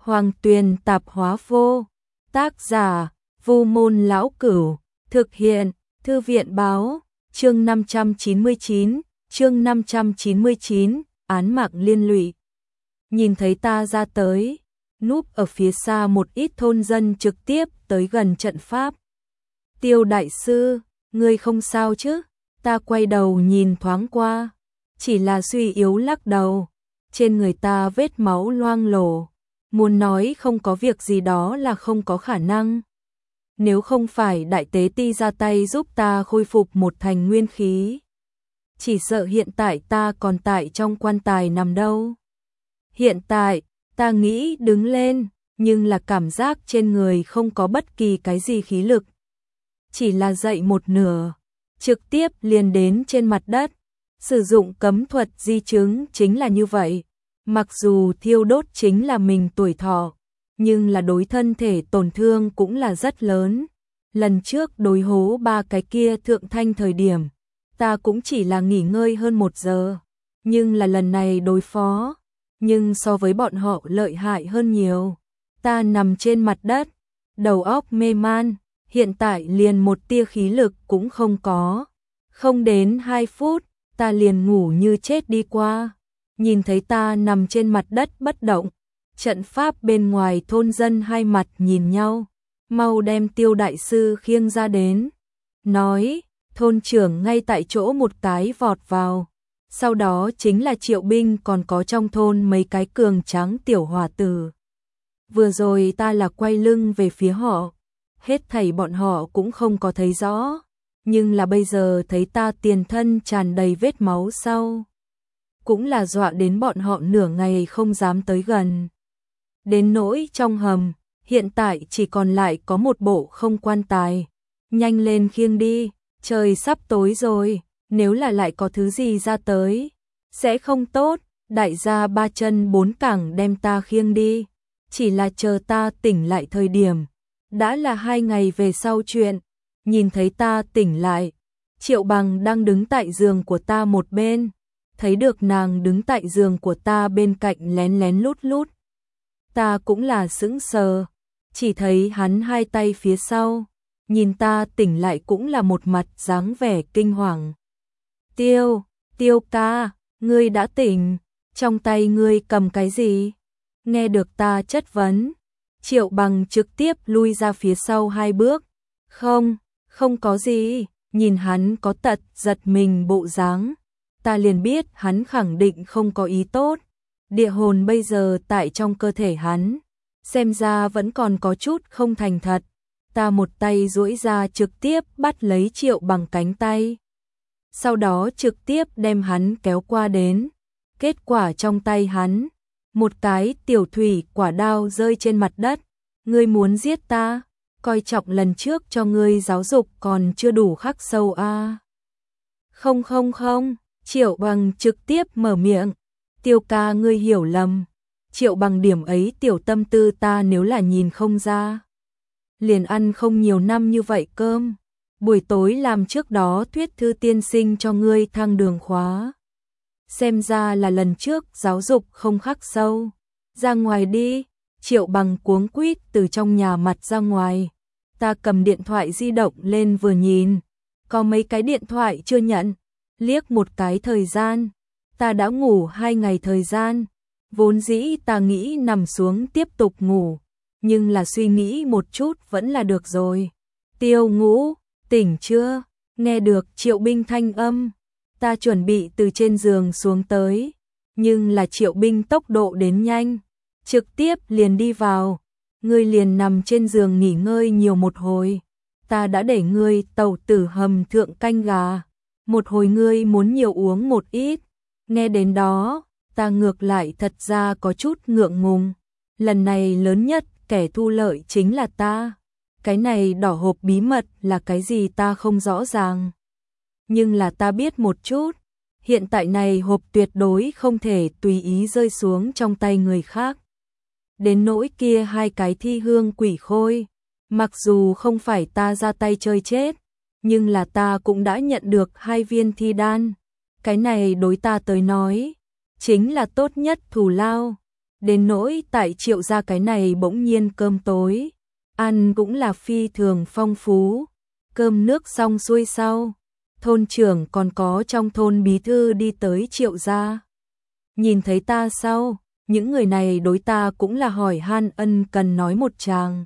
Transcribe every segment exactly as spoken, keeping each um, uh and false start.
Hoàng Tuyền Tạp Hóa Vô. Tác giả: Vu Môn Lão Cửu. Thực hiện: Thư viện Báo. Chương năm trăm chín mươi chín, chương năm trăm chín mươi chín, án mạng liên lụy. Nhìn thấy ta ra tới, núp ở phía xa một ít thôn dân trực tiếp tới gần trận pháp. Tiêu đại sư, ngươi không sao chứ? Ta quay đầu nhìn thoáng qua, chỉ là suy yếu lắc đầu. Trên người ta vết máu loang lổ, muốn nói không có việc gì đó là không có khả năng. Nếu không phải đại tế ti ra tay giúp ta khôi phục một thành nguyên khí, chỉ sợ hiện tại ta còn tại trong quan tài nằm đâu. Hiện tại, ta nghĩ đứng lên, nhưng là cảm giác trên người không có bất kỳ cái gì khí lực. Chỉ là dậy một nửa, trực tiếp liền đến trên mặt đất. Sử dụng cấm thuật di chứng chính là như vậy. Mặc dù thiêu đốt chính là mình tuổi thọ, nhưng là đối thân thể tổn thương cũng là rất lớn. Lần trước đối hố ba cái kia thượng thanh thời điểm, ta cũng chỉ là nghỉ ngơi hơn một giờ. Nhưng là lần này đối phó, nhưng so với bọn họ lợi hại hơn nhiều. Ta nằm trên mặt đất, đầu óc mê man, hiện tại liền một tia khí lực cũng không có. Không đến hai phút, ta liền ngủ như chết đi qua. Nhìn thấy ta nằm trên mặt đất bất động, trận pháp bên ngoài thôn dân hai mặt nhìn nhau, mau đem Tiêu đại sư khiêng ra đến. Nói, thôn trưởng ngay tại chỗ một cái vọt vào. Sau đó chính là Triệu binh còn có trong thôn mấy cái cường tráng tiểu hòa tử. Vừa rồi ta là quay lưng về phía họ, hết thảy bọn họ cũng không có thấy rõ, nhưng là bây giờ thấy ta tiền thân tràn đầy vết máu sau, cũng là dọa đến bọn họ nửa ngày không dám tới gần. Đến nỗi trong hầm, hiện tại chỉ còn lại có một bộ không quan tài. Nhanh lên khiêng đi, trời sắp tối rồi, nếu là lại có thứ gì ra tới, sẽ không tốt. Đại gia ba chân bốn cẳng đem ta khiêng đi, chỉ là chờ ta tỉnh lại thời điểm, đã là hai ngày về sau chuyện. Nhìn thấy ta tỉnh lại, Triệu Bằng đang đứng tại giường của ta một bên, thấy được nàng đứng tại giường của ta bên cạnh lén lén lút lút. Ta cũng là sững sờ, chỉ thấy hắn hai tay phía sau, nhìn ta tỉnh lại cũng là một mặt dáng vẻ kinh hoàng. Tiêu, Tiêu ca, ngươi đã tỉnh, trong tay ngươi cầm cái gì? Nghe được ta chất vấn, Triệu Bằng trực tiếp lui ra phía sau hai bước. Không, không có gì. Nhìn hắn có tật giật mình bộ dáng, ta liền biết hắn khẳng định không có ý tốt. Địa hồn bây giờ tại trong cơ thể hắn, xem ra vẫn còn có chút không thành thật. Ta một tay duỗi ra trực tiếp bắt lấy Triệu Bằng cánh tay, sau đó trực tiếp đem hắn kéo qua đến. Kết quả trong tay hắn, một cái tiểu thủy quả đao rơi trên mặt đất. Ngươi muốn giết ta? Coi trọng lần trước cho ngươi giáo dục còn chưa đủ khắc sâu a. À? Không không không, Triệu Bằng trực tiếp mở miệng. Tiêu ca ngươi hiểu lầm. Triệu Bằng điểm ấy tiểu tâm tư ta nếu là nhìn không ra. Liền ăn không nhiều năm như vậy cơm. Buổi tối làm trước đó thuyết thư tiên sinh cho ngươi thang đường khóa. Xem ra là lần trước giáo dục không khắc sâu. Ra ngoài đi. Triệu Bằng cuống quýt từ trong nhà mặt ra ngoài. Ta cầm điện thoại di động lên vừa nhìn, có mấy cái điện thoại chưa nhận. Liếc một cái thời gian, ta đã ngủ hai ngày thời gian. Vốn dĩ ta nghĩ nằm xuống tiếp tục ngủ, nhưng là suy nghĩ một chút vẫn là được rồi. Tiêu Ngũ, tỉnh chưa? Nghe được Triệu binh thanh âm, ta chuẩn bị từ trên giường xuống tới, nhưng là Triệu binh tốc độ đến nhanh, trực tiếp liền đi vào. Ngươi liền nằm trên giường nghỉ ngơi nhiều một hồi, ta đã để ngươi tẩu tử hầm thượng canh gà, một hồi ngươi muốn nhiều uống một ít. Nghe đến đó, ta ngược lại thật ra có chút ngượng ngùng. Lần này lớn nhất kẻ thu lợi chính là ta. Cái này đỏ hộp bí mật là cái gì ta không rõ ràng, nhưng là ta biết một chút. Hiện tại này hộp tuyệt đối không thể tùy ý rơi xuống trong tay người khác. Đến nỗi kia hai cái thi hương quỷ khôi, mặc dù không phải ta ra tay chơi chết, nhưng là ta cũng đã nhận được hai viên thi đan. Cái này đối ta tới nói, chính là tốt nhất thù lao. Đến nỗi tại Triệu gia cái này bỗng nhiên cơm tối, ăn cũng là phi thường phong phú. Cơm nước xong xuôi sau, thôn trưởng còn có trong thôn bí thư đi tới Triệu gia. Nhìn thấy ta sau, những người này đối ta cũng là hỏi han ân cần nói một tràng.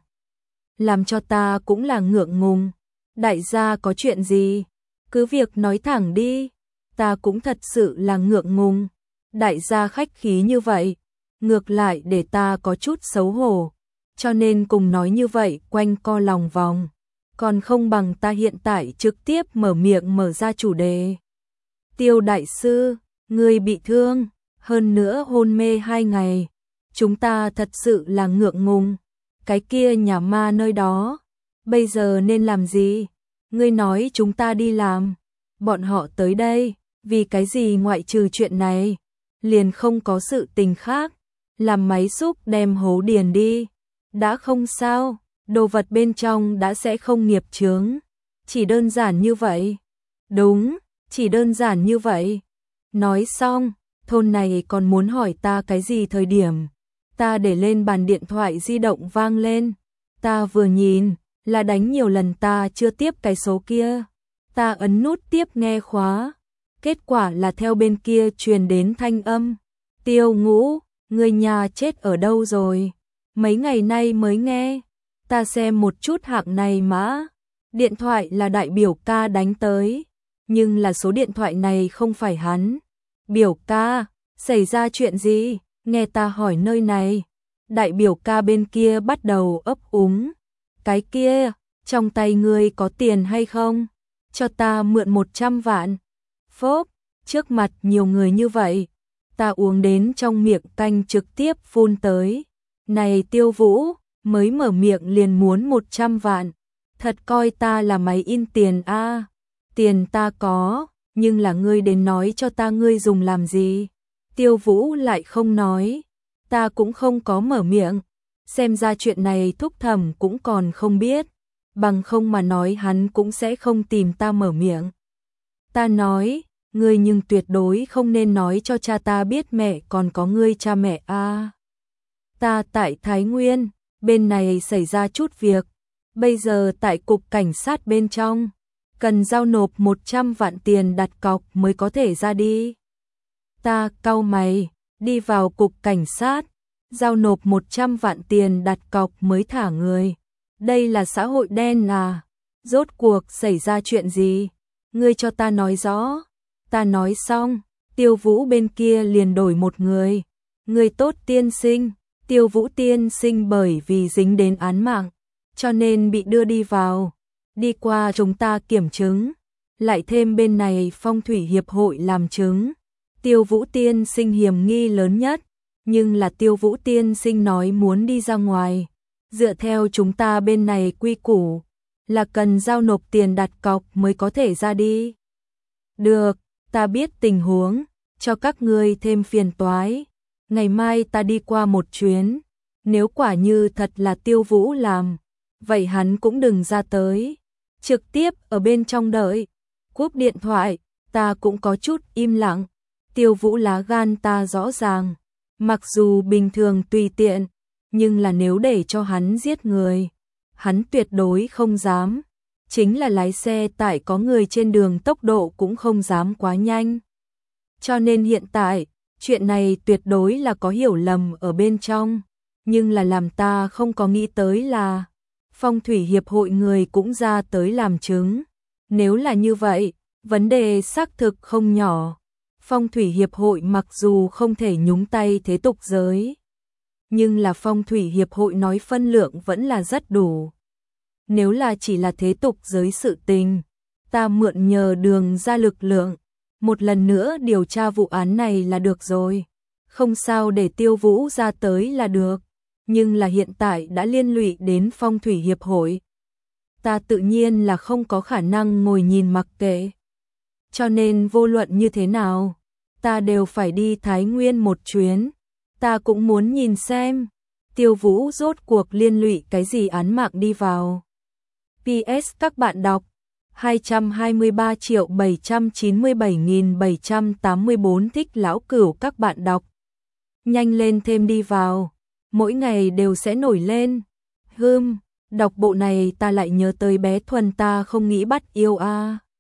Làm cho ta cũng là ngượng ngùng. Đại gia có chuyện gì? Cứ việc nói thẳng đi. Ta cũng thật sự là ngượng ngùng. Đại gia khách khí như vậy, ngược lại để ta có chút xấu hổ. Cho nên cùng nói như vậy quanh co lòng vòng. Còn không bằng ta hiện tại trực tiếp mở miệng mở ra chủ đề. Tiêu đại sư, ngươi bị thương, hơn nữa hôn mê hai ngày. Chúng ta thật sự là ngượng ngùng. Cái kia nhà ma nơi đó, bây giờ nên làm gì? Ngươi nói chúng ta đi làm. Bọn họ tới đây, vì cái gì ngoại trừ chuyện này, liền không có sự tình khác. Làm máy xúc đem hố điền đi. Đã không sao, đồ vật bên trong đã sẽ không nghiệp chướng. Chỉ đơn giản như vậy. Đúng, chỉ đơn giản như vậy. Nói xong, thôn này còn muốn hỏi ta cái gì thời điểm. Ta để lên bàn điện thoại di động vang lên. Ta vừa nhìn, là đánh nhiều lần ta chưa tiếp cái số kia. Ta ấn nút tiếp nghe khóa. Kết quả là theo bên kia truyền đến thanh âm. Tiêu Ngũ, người nhà chết ở đâu rồi? Mấy ngày nay mới nghe. Ta xem một chút hạng này mã. Điện thoại là đại biểu ca đánh tới. Nhưng là số điện thoại này không phải hắn. Biểu ca, xảy ra chuyện gì? Nghe ta hỏi nơi này. Đại biểu ca bên kia bắt đầu ấp úng. Cái kia, trong tay ngươi có tiền hay không? Cho ta mượn một trăm vạn. Phốp, trước mặt nhiều người như vậy. Ta uống đến trong miệng canh trực tiếp phun tới. Này Tiêu Vũ, mới mở miệng liền muốn một trăm vạn. Thật coi ta là máy in tiền a à. Tiền ta có, nhưng là ngươi đến nói cho ta ngươi dùng làm gì? Tiêu Vũ lại không nói. Ta cũng không có mở miệng. Xem ra chuyện này Thúc Thẩm cũng còn không biết. Bằng không mà nói hắn cũng sẽ không tìm ta mở miệng. Ta nói, ngươi nhưng tuyệt đối không nên nói cho cha ta biết mẹ còn có ngươi cha mẹ a. À. Ta tại Thái Nguyên, bên này xảy ra chút việc. Bây giờ tại cục cảnh sát bên trong, cần giao nộp một trăm vạn tiền đặt cọc mới có thể ra đi. Ta cau mày, đi vào cục cảnh sát, giao nộp một trăm vạn tiền đặt cọc mới thả người. Đây là xã hội đen à? Rốt cuộc xảy ra chuyện gì? Ngươi cho ta nói rõ. Ta nói xong, Tiêu Vũ bên kia liền đổi một người. Người tốt tiên sinh, Tiêu Vũ tiên sinh bởi vì dính đến án mạng, cho nên bị đưa đi vào. Đi qua chúng ta kiểm chứng, lại thêm bên này Phong thủy hiệp hội làm chứng. Tiêu Vũ tiên sinh hiểm nghi lớn nhất, nhưng là Tiêu Vũ tiên sinh nói muốn đi ra ngoài. Dựa theo chúng ta bên này quy củ, là cần giao nộp tiền đặt cọc mới có thể ra đi. Được, ta biết tình huống, cho các ngươi thêm phiền toái. Ngày mai ta đi qua một chuyến, nếu quả như thật là Tiêu Vũ làm, vậy hắn cũng đừng ra tới. Trực tiếp ở bên trong đợi. Cúp điện thoại, ta cũng có chút im lặng. Tiêu Vũ lá gan ta rõ ràng. Mặc dù bình thường tùy tiện, nhưng là nếu để cho hắn giết người, hắn tuyệt đối không dám. Chính là lái xe tại có người trên đường tốc độ cũng không dám quá nhanh. Cho nên hiện tại, chuyện này tuyệt đối là có hiểu lầm ở bên trong. Nhưng là làm ta không có nghĩ tới là Phong thủy hiệp hội người cũng ra tới làm chứng. Nếu là như vậy, vấn đề xác thực không nhỏ. Phong thủy hiệp hội mặc dù không thể nhúng tay thế tục giới, nhưng là Phong thủy hiệp hội nói phân lượng vẫn là rất đủ. Nếu là chỉ là thế tục giới sự tình, ta mượn nhờ Đường ra lực lượng, một lần nữa điều tra vụ án này là được rồi. Không sao, để Tiêu Vũ ra tới là được. Nhưng là hiện tại đã liên lụy đến Phong thủy hiệp hội. Ta tự nhiên là không có khả năng ngồi nhìn mặc kệ. Cho nên vô luận như thế nào, ta đều phải đi Thái Nguyên một chuyến. Ta cũng muốn nhìn xem Tiêu Vũ rốt cuộc liên lụy cái gì án mạng đi vào. pê ét các bạn đọc hai trăm hai mươi ba triệu bảy trăm chín mươi bảy nghìn bảy trăm tám mươi bốn thích Lão Cửu các bạn đọc Nhanh lên thêm đi vào, mỗi ngày đều sẽ nổi lên. Hưm, đọc bộ này ta lại nhớ tới bé Thuần ta không nghĩ bắt yêu a. À.